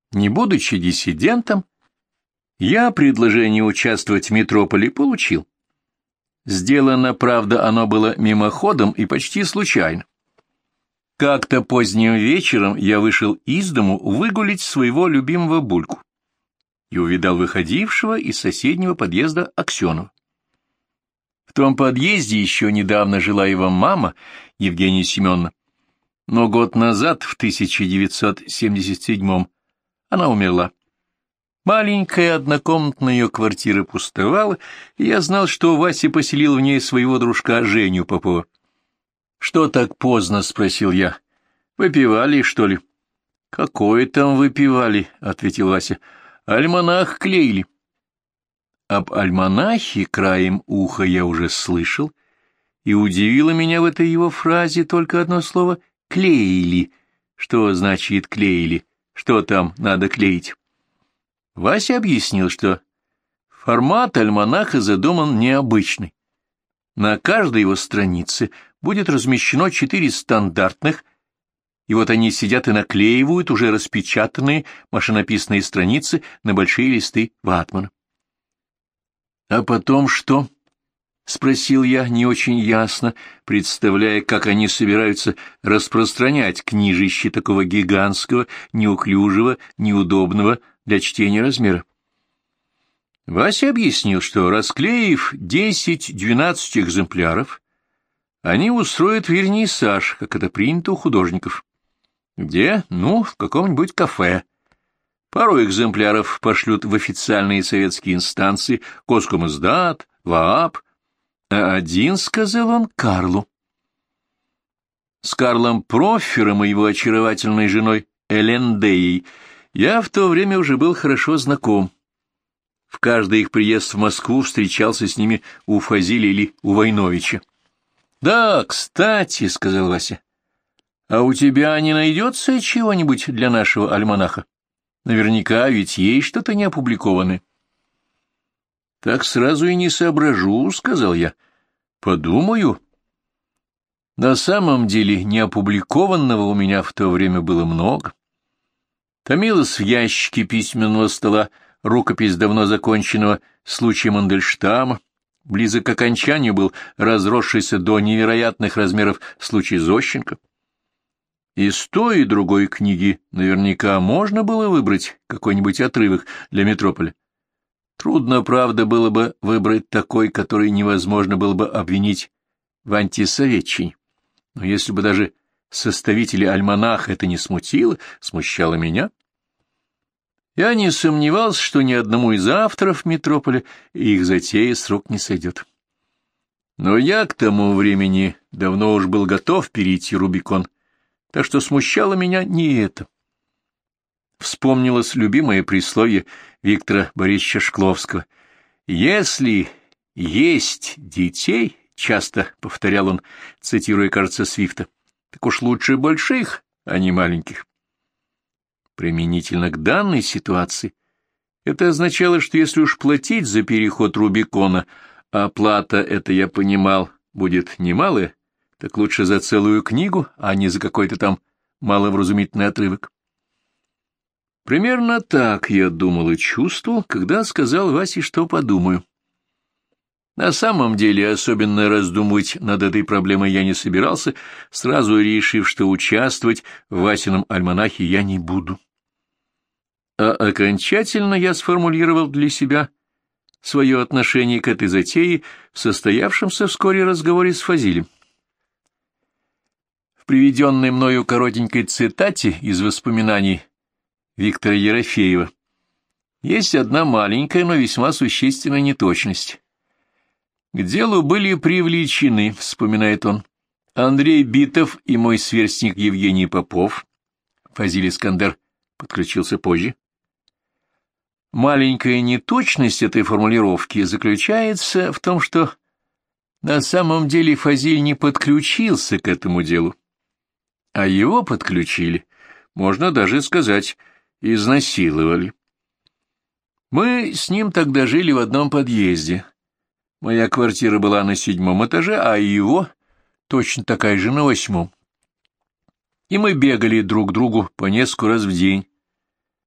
Не будучи диссидентом, я предложение участвовать в метрополе получил. Сделано, правда, оно было мимоходом и почти случайно. Как-то поздним вечером я вышел из дому выгулить своего любимого Бульку и увидал выходившего из соседнего подъезда Аксенова. В том подъезде еще недавно жила его мама, Евгения Семеновна, но год назад, в 1977-м, она умерла. Маленькая однокомнатная ее квартира пустовала, и я знал, что Вася поселил в ней своего дружка Женю Попова. — Что так поздно? — спросил я. — Выпивали, что ли? — Какое там выпивали? — ответил Вася. — Альманах клеили. Об альманахе краем уха я уже слышал, и удивило меня в этой его фразе только одно слово — «клеили». Что значит «клеили»? Что там надо клеить? Вася объяснил, что формат альманаха задуман необычный. На каждой его странице будет размещено 4 стандартных, и вот они сидят и наклеивают уже распечатанные машинописные страницы на большие листы ватмана. — А потом что? — спросил я не очень ясно, представляя, как они собираются распространять книжище такого гигантского, неуклюжего, неудобного для чтения размера. Вася объяснил, что, расклеив 10-12 экземпляров, они устроят вернисаж, как это принято у художников. Где? Ну, в каком-нибудь кафе. Пару экземпляров пошлют в официальные советские инстанции, Госкомиздат, ВААП, а один, сказал он, Карлу. С Карлом Профером и его очаровательной женой Элендеей я в то время уже был хорошо знаком. В каждый их приезд в Москву встречался с ними у Фазилия или у Войновича. — Да, кстати, — сказал Вася, — а у тебя не найдется чего-нибудь для нашего альманаха? Наверняка ведь есть что-то неопубликованное. — Так сразу и не соображу, — сказал я. — Подумаю. На самом деле неопубликованного у меня в то время было много. Томилась в ящике письменного стола рукопись давно законченного случая Мандельштама, близок к окончанию был разросшийся до невероятных размеров случай Зощенко. Из той и другой книги наверняка можно было выбрать какой-нибудь отрывок для метрополя. Трудно, правда, было бы выбрать такой, который невозможно было бы обвинить в антисоветчине. Но если бы даже составители альманаха это не смутило, смущало меня. Я не сомневался, что ни одному из авторов метрополя их затея с рук не сойдет. Но я к тому времени давно уж был готов перейти Рубикон, так что смущало меня не это. Вспомнилось любимое присловие Виктора Борисовича Шкловского. «Если есть детей, — часто повторял он, цитируя, кажется, Свифта, — так уж лучше больших, а не маленьких». Применительно к данной ситуации это означало, что если уж платить за переход Рубикона, а плата, это я понимал, будет немалая, так лучше за целую книгу, а не за какой-то там маловразумительный отрывок. Примерно так я думал и чувствовал, когда сказал Васе, что подумаю. На самом деле, особенно раздумывать над этой проблемой я не собирался, сразу решив, что участвовать в Васином альманахе я не буду. А окончательно я сформулировал для себя свое отношение к этой затее в состоявшемся вскоре разговоре с Фазилем. В приведенной мною коротенькой цитате из воспоминаний Виктора Ерофеева есть одна маленькая, но весьма существенная неточность. К делу были привлечены, вспоминает он, Андрей Битов и мой сверстник Евгений Попов. Фазиль Искандер подключился позже. Маленькая неточность этой формулировки заключается в том, что на самом деле Фазиль не подключился к этому делу, а его подключили, можно даже сказать, изнасиловали. Мы с ним тогда жили в одном подъезде. Моя квартира была на 7-м этаже, а его точно такая же на 8-м. И мы бегали друг к другу по несколько раз в день.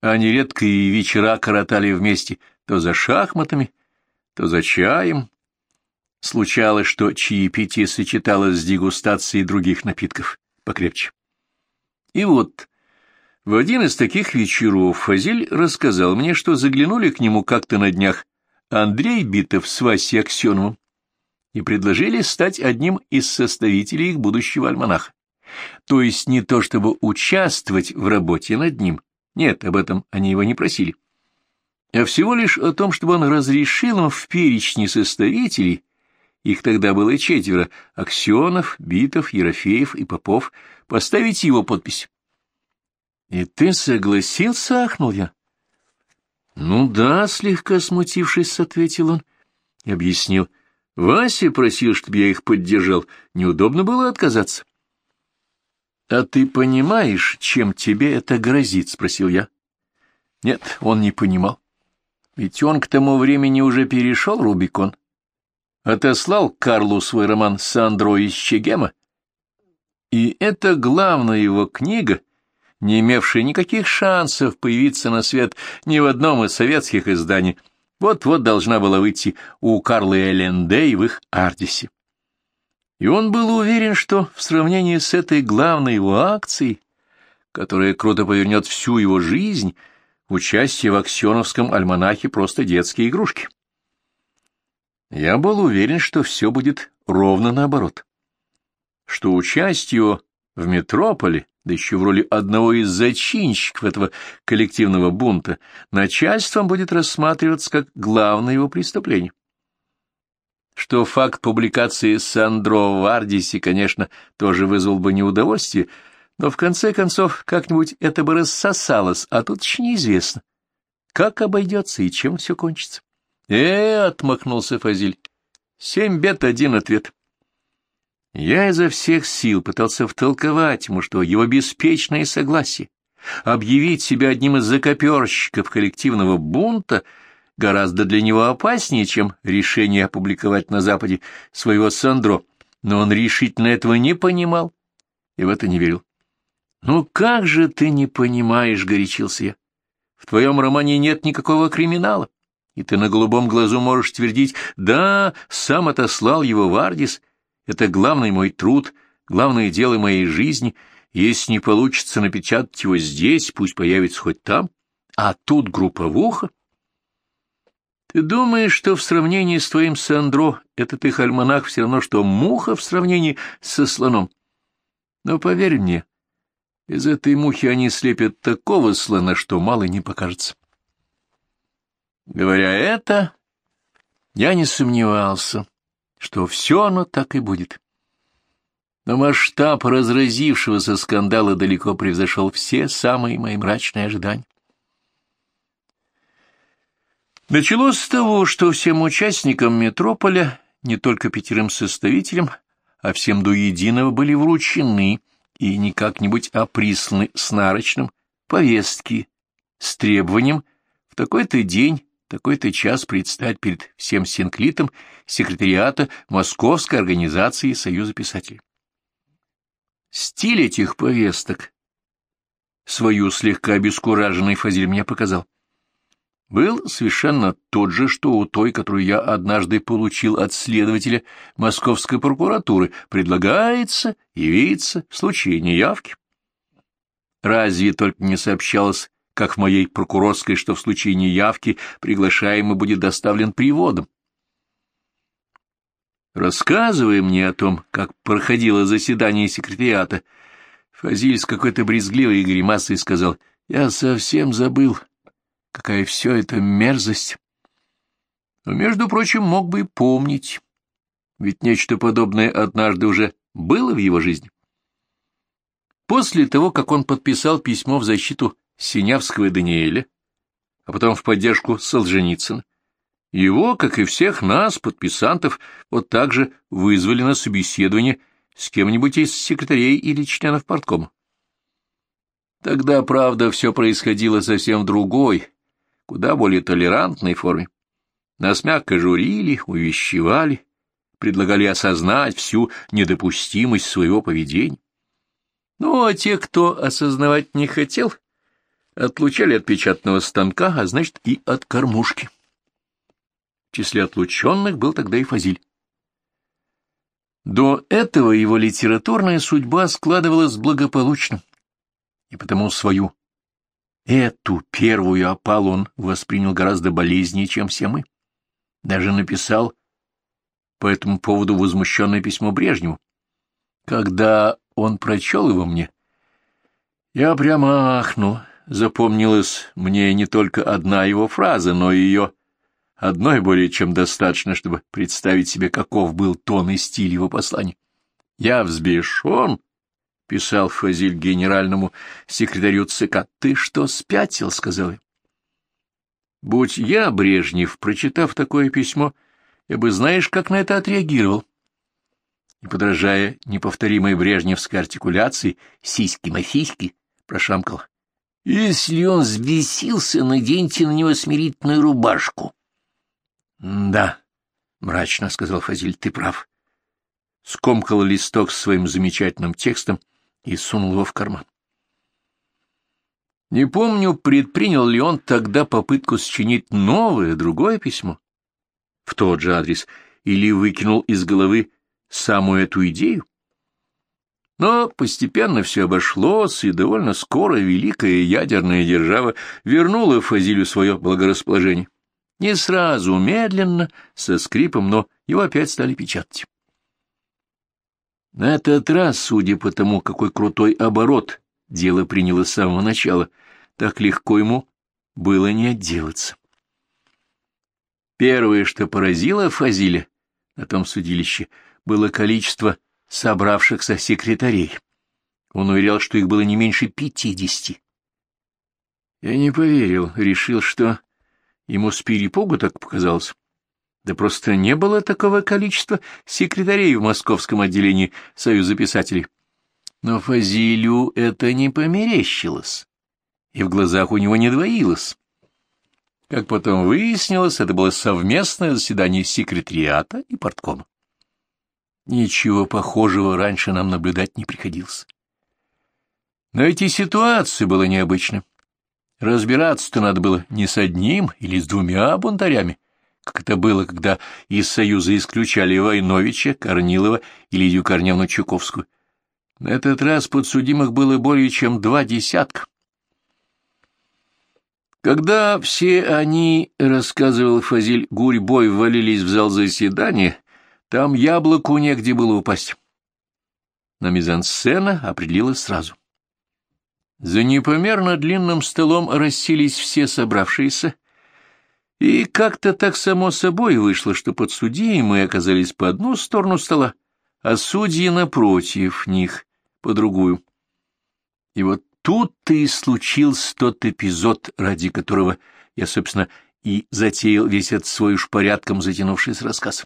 Они редко и вечера коротали вместе, то за шахматами, то за чаем. Случалось, что чаепитие сочеталось с дегустацией других напитков покрепче. И вот в один из таких вечеров Фазиль рассказал мне, что заглянули к нему как-то на днях Андрей Битов с Васей Аксеновым и предложили стать одним из составителей их будущего альманаха. То есть не то чтобы участвовать в работе над ним, нет, об этом они его не просили, а всего лишь о том, чтобы он разрешил им в перечне составителей, их тогда было 4, Аксенов, Битов, Ерофеев и Попов, поставить его подпись. — И ты согласился? — ахнул я. — Ну да, — слегка смутившись, ответил он и объяснил. — Вася просил, чтобы я их поддержал, неудобно было отказаться. — А ты понимаешь, чем тебе это грозит? — спросил я. Нет, он не понимал. Ведь он к тому времени уже перешел Рубикон. Отослал Карлу свой роман «Сандро из Чегема». И это главная его книга, не имевшая никаких шансов появиться на свет ни в одном из советских изданий, вот-вот должна была выйти у Карлы Эллендей в их Ардисе. И он был уверен, что в сравнении с этой главной его акцией, которая круто повернет всю его жизнь, участие в Аксеновском альманахе просто детские игрушки. Я был уверен, что все будет ровно наоборот, что участие в метрополе, да еще в роли одного из зачинщиков этого коллективного бунта, начальством будет рассматриваться как главное его преступление. Что факт публикации Сандро в Ардисе, конечно, тоже вызвал бы неудовольствие, но в конце концов как-нибудь это бы рассосалось, а тут еще неизвестно, как обойдется и чем все кончится. Отмахнулся Фазиль. 7 бед, 1 ответ. Я изо всех сил пытался втолковать ему, что его беспечное согласие объявить себя одним из закоперщиков коллективного бунта гораздо для него опаснее, чем решение опубликовать на Западе своего Сандро, но он решительно этого не понимал и в это не верил. «Ну как же ты не понимаешь?» — горячился я. «В твоем романе нет никакого криминала, и ты на голубом глазу можешь твердить: да, сам отослал его в Ардис, это главный мой труд, главное дело моей жизни, если не получится напечатать его здесь, пусть появится хоть там, а тут групповуха. Ты думаешь, что в сравнении с твоим Сандро этот их альманах все равно, что муха в сравнении со слоном? Но поверь мне, из этой мухи они слепят такого слона, что мало не покажется». Говоря это, я не сомневался, что все оно так и будет. Но масштаб разразившегося скандала далеко превзошел все самые мои мрачные ожидания. Началось с того, что всем участникам метрополя, не только 5 составителям, а всем до единого были вручены и не как-нибудь, а присланы с нарочным повестки с требованием в такой-то день, такой-то час предстать перед всем синклитом секретариата Московской организации Союза писателей. Стиль этих повесток, свою слегка обескураженный Фазиль мне показал, был совершенно тот же, что у той, которую я однажды получил от следователя Московской прокуратуры: предлагается явиться в случае неявки. Разве только не сообщалось, как в моей прокурорской, что в случае неявки приглашаемый будет доставлен приводом. Рассказывая мне о том, как проходило заседание секретариата, Фазиль с какой-то брезгливой гримасой сказал: «Я совсем забыл, какая все это мерзость». Но, между прочим, мог бы и помнить, ведь нечто подобное однажды уже было в его жизни. После того, как он подписал письмо в защиту Синявского и Даниэля, а потом в поддержку Солженицына, его, как и всех нас, подписантов, вот так же вызвали на собеседование с кем-нибудь из секретарей или членов парткома. Тогда, правда, все происходило совсем в другой, куда более толерантной форме. Нас мягко журили, увещевали, предлагали осознать всю недопустимость своего поведения. Ну, а те, кто осознавать не хотел, отлучали от печатного станка, а значит и от кормушки. В числе отлученных был тогда и Фазиль. До этого его литературная судьба складывалась благополучно, и потому эту первую опалу он воспринял гораздо болезненнее, чем все мы. Даже написал по этому поводу возмущенное письмо Брежневу. Когда он прочел его мне, я прямо ахнул. Запомнилась мне не только одна его фраза, но и ее одной более чем достаточно, чтобы представить себе, каков был тон и стиль его послания. «Я взбешен», — писал Фазиль генеральному секретарю ЦК. «Ты что, спятил?» — сказал я. Будь я Брежнев, прочитав такое письмо, я бы, знаешь, как на это отреагировал. И, подражая неповторимой брежневской артикуляции «сиськи-масиськи», прошамкал: «Если он взбесился, наденьте на него смирительную рубашку». «Да», — мрачно сказал Фазиль, — «ты прав». Скомкал листок с своим замечательным текстом и сунул его в карман. Не помню, предпринял ли он тогда попытку сочинить новое, другое письмо в тот же адрес, или выкинул из головы самую эту идею. Но постепенно все обошлось, и довольно скоро великая ядерная держава вернула Фазилю свое благорасположение. Не сразу, медленно, со скрипом, но его опять стали печатать. На этот раз, судя по тому, какой крутой оборот дело приняло с самого начала, так легко ему было не отделаться. Первое, что поразило Фазиля на том судилище, было количество собравшихся секретарей. Он уверял, что их было не меньше 50. Я не поверил, решил, что ему с перепугу так показалось. Да просто не было такого количества секретарей в московском отделении Союза писателей. Но Фазилю это не померещилось, и в глазах у него не двоилось. Как потом выяснилось, это было совместное заседание секретариата и парткома. Ничего похожего раньше нам наблюдать не приходилось. Но эти ситуации было необычно. Разбираться-то надо было не с одним или с двумя бунтарями, как это было, когда из Союза исключали Войновича, Корнилова и Лидию Корневну Чуковскую. На этот раз подсудимых было более чем 20. Когда все они, рассказывал Фазиль, гурьбой ввалились в зал заседания, там яблоку негде было упасть. Но мизансцена определилась сразу. За непомерно длинным столом расселись все собравшиеся, и как-то так само собой вышло, что подсудимые оказались по одну сторону стола, а судьи напротив них по другую. И вот тут-то и случился тот эпизод, ради которого я, собственно, и затеял весь этот свой уж порядком затянувшийся рассказ.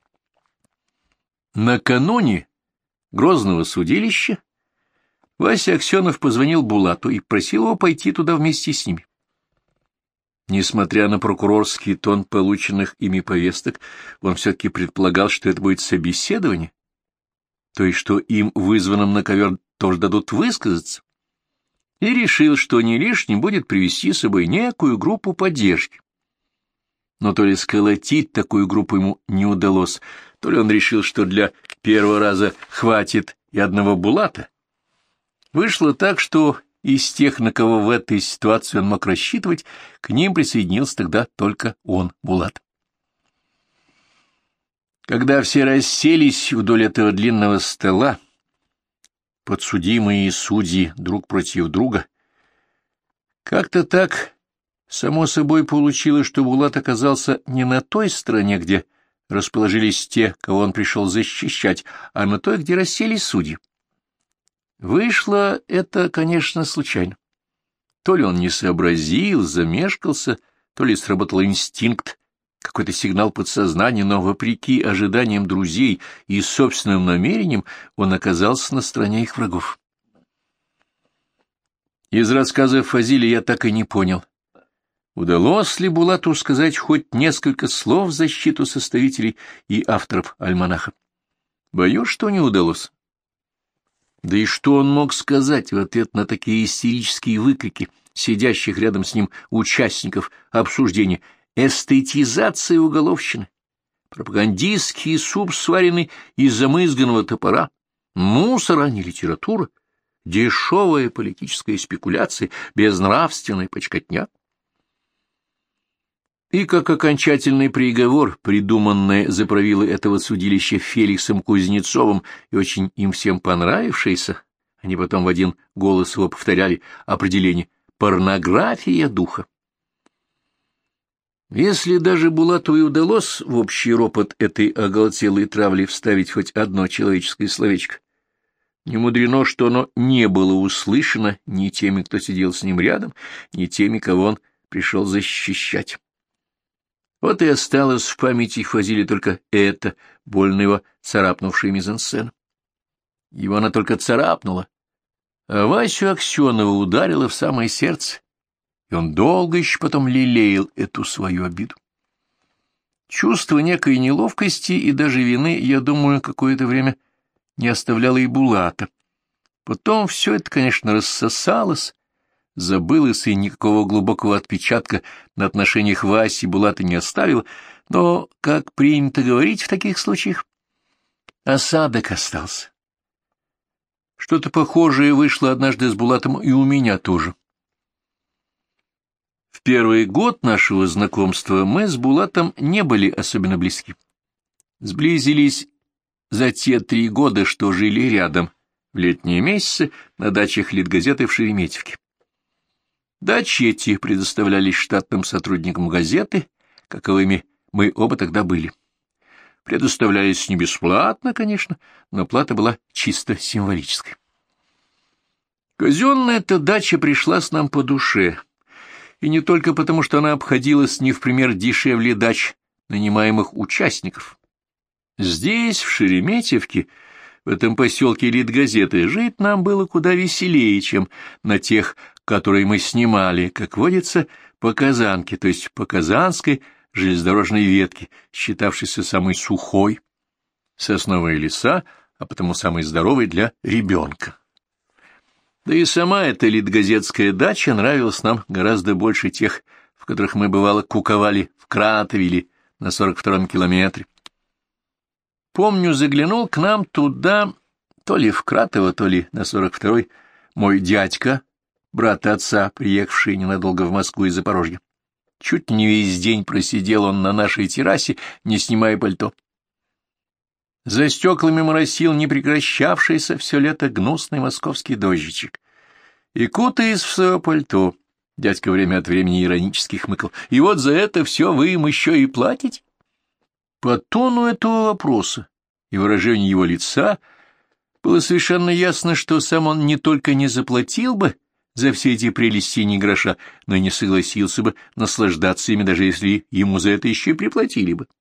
Накануне Грозного судилища Вася Аксенов позвонил Булату и просил его пойти туда вместе с ними. Несмотря на прокурорский тон полученных ими повесток, он все-таки предполагал, что это будет собеседование, то есть что им, вызванным на ковер, тоже дадут высказаться, и решил, что не лишним будет привести с собой некую группу поддержки. Но то ли сколотить такую группу ему не удалось, то ли он решил, что для первого раза хватит и одного Булата. Вышло так, что из тех, на кого в этой ситуации он мог рассчитывать, к ним присоединился тогда только он, Булат. Когда все расселись вдоль этого длинного стола, подсудимые и судьи друг против друга, как-то так само собой получилось, что Булат оказался не на той стороне, где расположились те, кого он пришел защищать, а на той, где расселись судьи. Вышло это, конечно, случайно. То ли он не сообразил, замешкался, то ли сработал инстинкт, какой-то сигнал подсознания, но, вопреки ожиданиям друзей и собственным намерениям, он оказался на стороне их врагов. Из рассказа Фазиля я так и не понял, удалось ли Булату сказать хоть несколько слов в защиту составителей и авторов альманаха. Боюсь, что не удалось. Да и что он мог сказать в ответ на такие истерические выкрики сидящих рядом с ним участников обсуждения? Эстетизация уголовщины, пропагандистский суп, сваренный из замызганного топора, мусор, а не литература, дешевая политическая спекуляция, безнравственная почкотня. И как окончательный приговор, придуманный за правилы этого судилища Феликсом Кузнецовым и очень им всем понравившийся, они потом в один голос его повторяли определение «порнография духа». Если даже Булатову и удалось в общий ропот этой оголтелой травли вставить хоть одно человеческое словечко, не мудрено, что оно не было услышано ни теми, кто сидел с ним рядом, ни теми, кого он пришел защищать. Вот и осталось в памяти Фазиле только это, больно его царапнувшая мизансцена. Его она только царапнула, а Васю Аксенова ударила в самое сердце, и он долго еще потом лелеял эту свою обиду. Чувство некой неловкости и даже вины, я думаю, какое-то время не оставляло и Булата. Потом все это, конечно, рассосалось, забылось, и никакого глубокого отпечатка на отношениях Васи Булата не оставило, но, как принято говорить в таких случаях, осадок остался. Что-то похожее вышло однажды с Булатом и у меня тоже. В первый год нашего знакомства мы с Булатом не были особенно близки. Сблизились за те 3 года, что жили рядом, в летние месяцы на дачах Литгазеты в Шереметьевке. Дачи эти предоставлялись штатным сотрудникам газеты, каковыми мы оба тогда были. Предоставлялись не бесплатно, конечно, но плата была чисто символической. Казенная эта дача пришлась нам по душе, и не только потому, что она обходилась не в пример дешевле дач нанимаемых участников. Здесь, в Шереметьевке, в этом поселке Литгазеты, жить нам было куда веселее, чем на тех, которые мы снимали, как водится, по Казанке, то есть по Казанской железнодорожной ветке, считавшейся самой сухой, сосновые леса, а потому самой здоровой для ребенка. Да и сама эта литгазетская дача нравилась нам гораздо больше тех, в которых мы, бывало, куковали в Кратове или на 42-м километре. Помню, заглянул к нам туда, то ли в Кратово, то ли на 42-й, мой дядька, брат отца, приехавший ненадолго в Москву из Запорожья. Чуть не весь день просидел он на нашей террасе, не снимая пальто. За стеклами моросил непрекращавшийся все лето гнусный московский дождичек. И, кутаясь в свое пальто, дядька время от времени иронически хмыкал. И вот за это все вы им еще и платите? По тону этого вопроса и выражению его лица было совершенно ясно, что сам он не только не заплатил бы за все эти прелести ни гроша, но и не согласился бы наслаждаться ими, даже если ему за это еще и приплатили бы.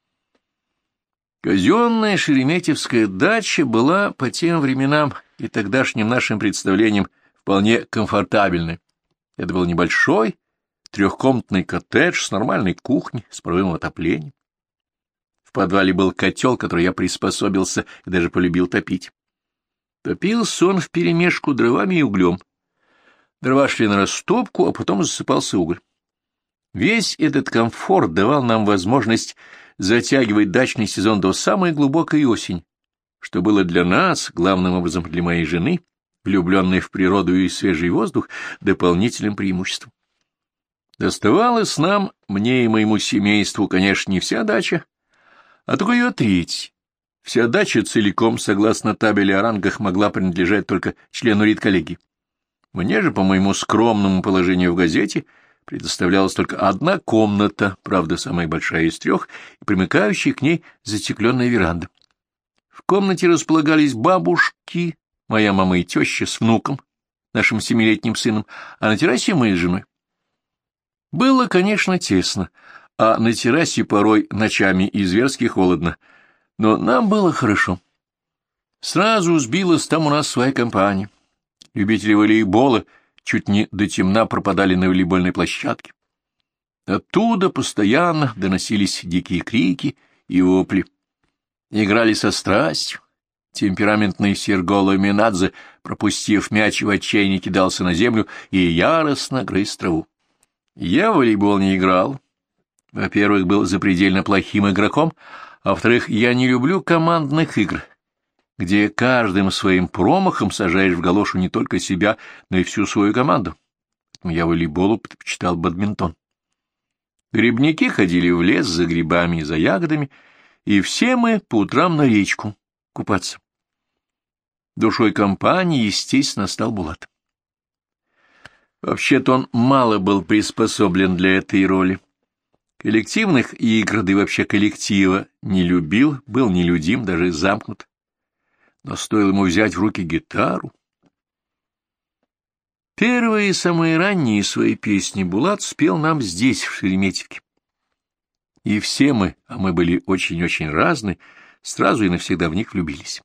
Казенная шереметьевская дача была по тем временам и тогдашним нашим представлениям вполне комфортабельной. Это был небольшой трехкомнатный коттедж с нормальной кухней, с паровым отоплением. В подвале был котел, который я приспособился и даже полюбил топить. Топился он вперемешку дровами и углем. Дрова шли на растопку, а потом засыпался уголь. Весь этот комфорт давал нам возможность затягивать дачный сезон до самой глубокой осени, что было для нас, главным образом для моей жены, влюбленной в природу и свежий воздух, дополнительным преимуществом. Доставалось нам, мне и моему семейству, конечно, не вся дача, а только ее треть. Вся дача целиком, согласно табели о рангах, могла принадлежать только члену редколлегии. Мне же, по моему скромному положению в газете, предоставлялась только одна комната, правда, самая большая из 3, и примыкающая к ней застекленная веранда. В комнате располагались бабушки, моя мама и теща с внуком, нашим 7-летним сыном, а на террасе мы с женой. Было, конечно, тесно, а на террасе порой ночами и зверски холодно, но нам было хорошо. Сразу сбилась там у нас своя компания. Любители волейбола чуть не до темна пропадали на волейбольной площадке. Оттуда постоянно доносились дикие крики и вопли. Играли со страстью, Темпераментный Серголо Минадзе, пропустив мяч, в отчаянии кидался на землю и яростно грыз траву. Я в волейбол не играл. Во-первых, был запредельно плохим игроком, а во-вторых, я не люблю командных игр, где каждым своим промахом сажаешь в галошу не только себя, но и всю свою команду. Я волейболу предпочитал бадминтон. Грибники ходили в лес за грибами и за ягодами, и все мы по утрам на речку купаться. Душой компании, естественно, стал Булат. Вообще-то он мало был приспособлен для этой роли. Коллективных игр, да и вообще коллектива, не любил, был нелюдим, даже замкнут. Но стоило ему взять в руки гитару. Первые и самые ранние свои песни Булат спел нам здесь, в Шереметьевке. И все мы, а мы были очень-очень разные, сразу и навсегда в них влюбились.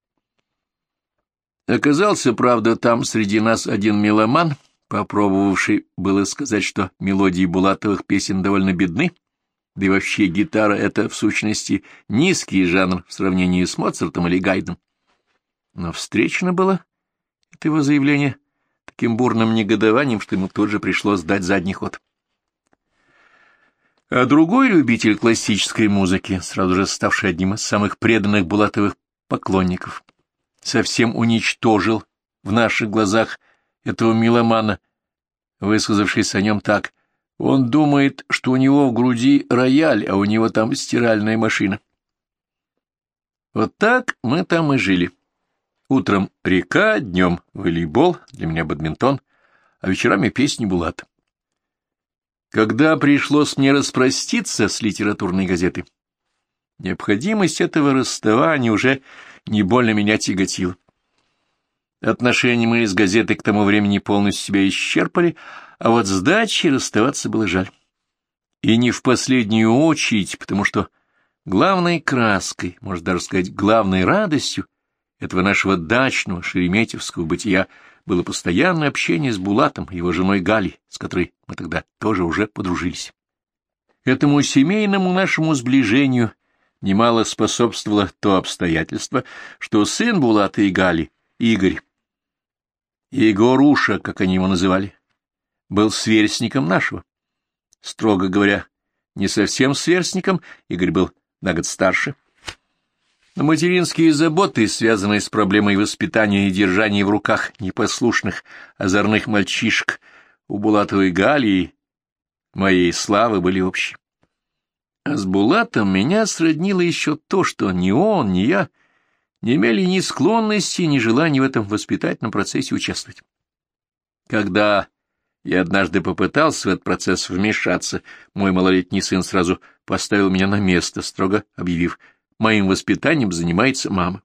Оказался, правда, там среди нас один меломан, попробовавший было сказать, что мелодии Булатовых песен довольно бедны, да и вообще гитара — это, в сущности, низкий жанр в сравнении с Моцартом или Гайдном. Но встречено было это его заявление таким бурным негодованием, что ему тут же пришлось дать задний ход. А другой любитель классической музыки, сразу же ставший одним из самых преданных Булатовых поклонников, совсем уничтожил в наших глазах этого меломана, высказавшись о нем так: он думает, что у него в груди рояль, а у него там стиральная машина. Вот так мы там и жили. Утром река, днем волейбол, для меня бадминтон, а вечерами песни Булата. Когда пришлось мне распроститься с литературной газетой, необходимость этого расставания уже не больно меня тяготила. Отношения мои с газетой к тому времени полностью себя исчерпали, а вот с дачей расставаться было жаль. И не в последнюю очередь, потому что главной краской, можно даже сказать, главной радостью этого нашего дачного шереметьевского бытия было постоянное общение с Булатом и его женой Галей, с которой мы тогда тоже уже подружились. Этому семейному нашему сближению немало способствовало то обстоятельство, что сын Булата и Гали, Игорь, Егоруша, как они его называли, был сверстником нашего. Строго говоря, не совсем сверстником, Игорь был на год старше. Но материнские заботы, связанные с проблемой воспитания и держания в руках непослушных, озорных мальчишек, у Булатовой Гали и моей Славы были общие. А с Булатом меня сроднило еще то, что ни он, ни я не имели ни склонности, ни желания в этом воспитательном процессе участвовать. Когда я однажды попытался в этот процесс вмешаться, мой малолетний сын сразу поставил меня на место, строго объявив: моим воспитанием занимается мама.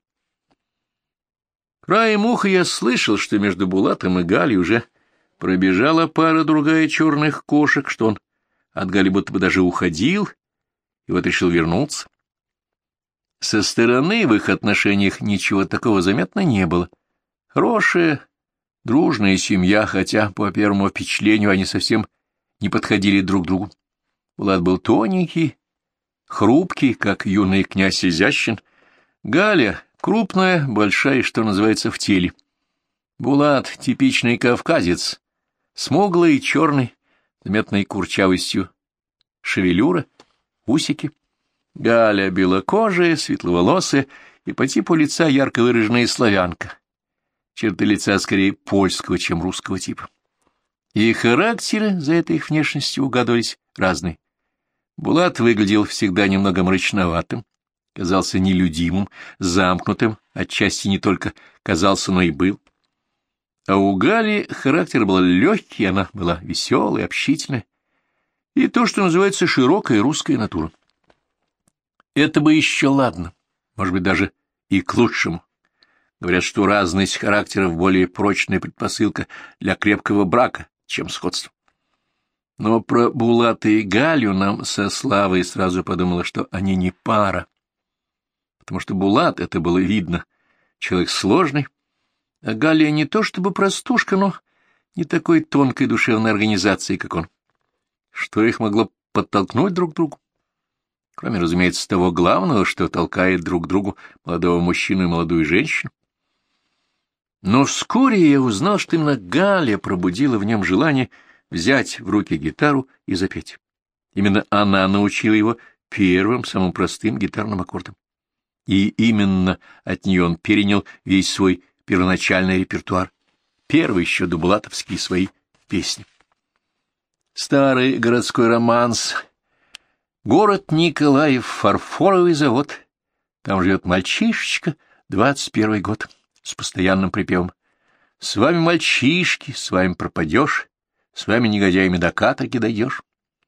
Краем уха я слышал, что между Булатом и Галей уже пробежала пара-другая черных кошек, что он от Гали будто бы даже уходил, и вот решил вернуться. Со стороны в их отношениях ничего такого заметно не было. Хорошая, дружная семья, хотя, по первому впечатлению, они совсем не подходили друг к другу. Булат был тоненький, хрупкий, как юный князь Изящин. Галя крупная, большая, что называется, в теле. Булат — типичный кавказец, смуглый и черный, заметной курчавостью шевелюра, усики. Галя белокожая, светловолосая и по типу лица ярко выраженная славянка. Черты лица скорее польского, чем русского типа. И характеры за этой их внешностью угадывались разные. Булат выглядел всегда немного мрачноватым, казался нелюдимым, замкнутым, отчасти не только казался, но и был. А у Гали характер был легкий, она была веселая, общительная, и то, что называется широкая русская натура. Это бы еще ладно, может быть, даже и к лучшему. Говорят, что разность характеров более прочная предпосылка для крепкого брака, чем сходство. Но про Булата и Галю нам со Славой сразу подумала, что они не пара, потому что Булат, это было видно, человек сложный, а Галя не то чтобы простушка, но не такой тонкой душевной организации, как он. Что их могло подтолкнуть друг к другу? кроме, разумеется, того главного, что толкает друг к другу молодого мужчину и молодую женщину. Но вскоре я узнал, что именно Галя пробудила в нем желание взять в руки гитару и запеть. Именно она научила его первым, самым простым гитарным аккордом. И именно от нее он перенял весь свой первоначальный репертуар, первые еще дублатовские свои песни. Старый городской романс. Город Николаев, фарфоровый завод. Там живет мальчишечка, 21 год, с постоянным припевом. С вами, мальчишки, с вами пропадешь, с вами, негодяями, до каторги дойдешь.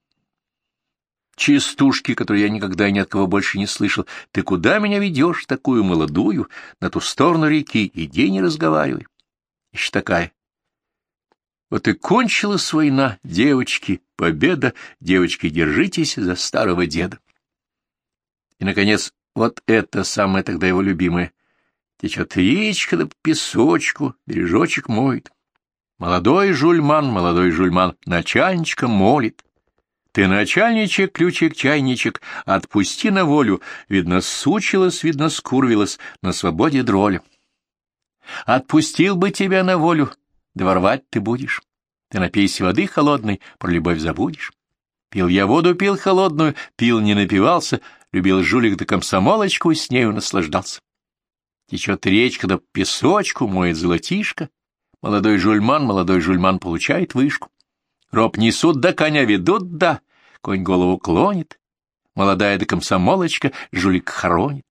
Частушки, которые я никогда и ни от кого больше не слышал. Ты куда меня ведешь, такую молодую, на ту сторону реки, иди не разговаривай. Еще такая. Вот и кончилась война, девочки, победа, девочки, держитесь за старого деда. И, наконец, вот это самое тогда его любимое. Течет речка да по песочку, бережочек моет. Молодой жульман, начальничка молит. Ты, начальничек, ключик, чайничек, отпусти на волю, видно, сучилась, видно, скурвилась, на свободе дроля. Отпустил бы тебя на волю, да ворвать ты будешь. Ты напейся воды холодной, про любовь забудешь. Пил я воду, пил холодную, пил, не напивался, любил жулик да комсомолочку, и с нею наслаждался. Течет речка да по песочку, моет золотишко. Молодой жульман получает вышку. Роб несут, да коня ведут, да, конь голову клонит. Молодая да комсомолочка жулик хоронит.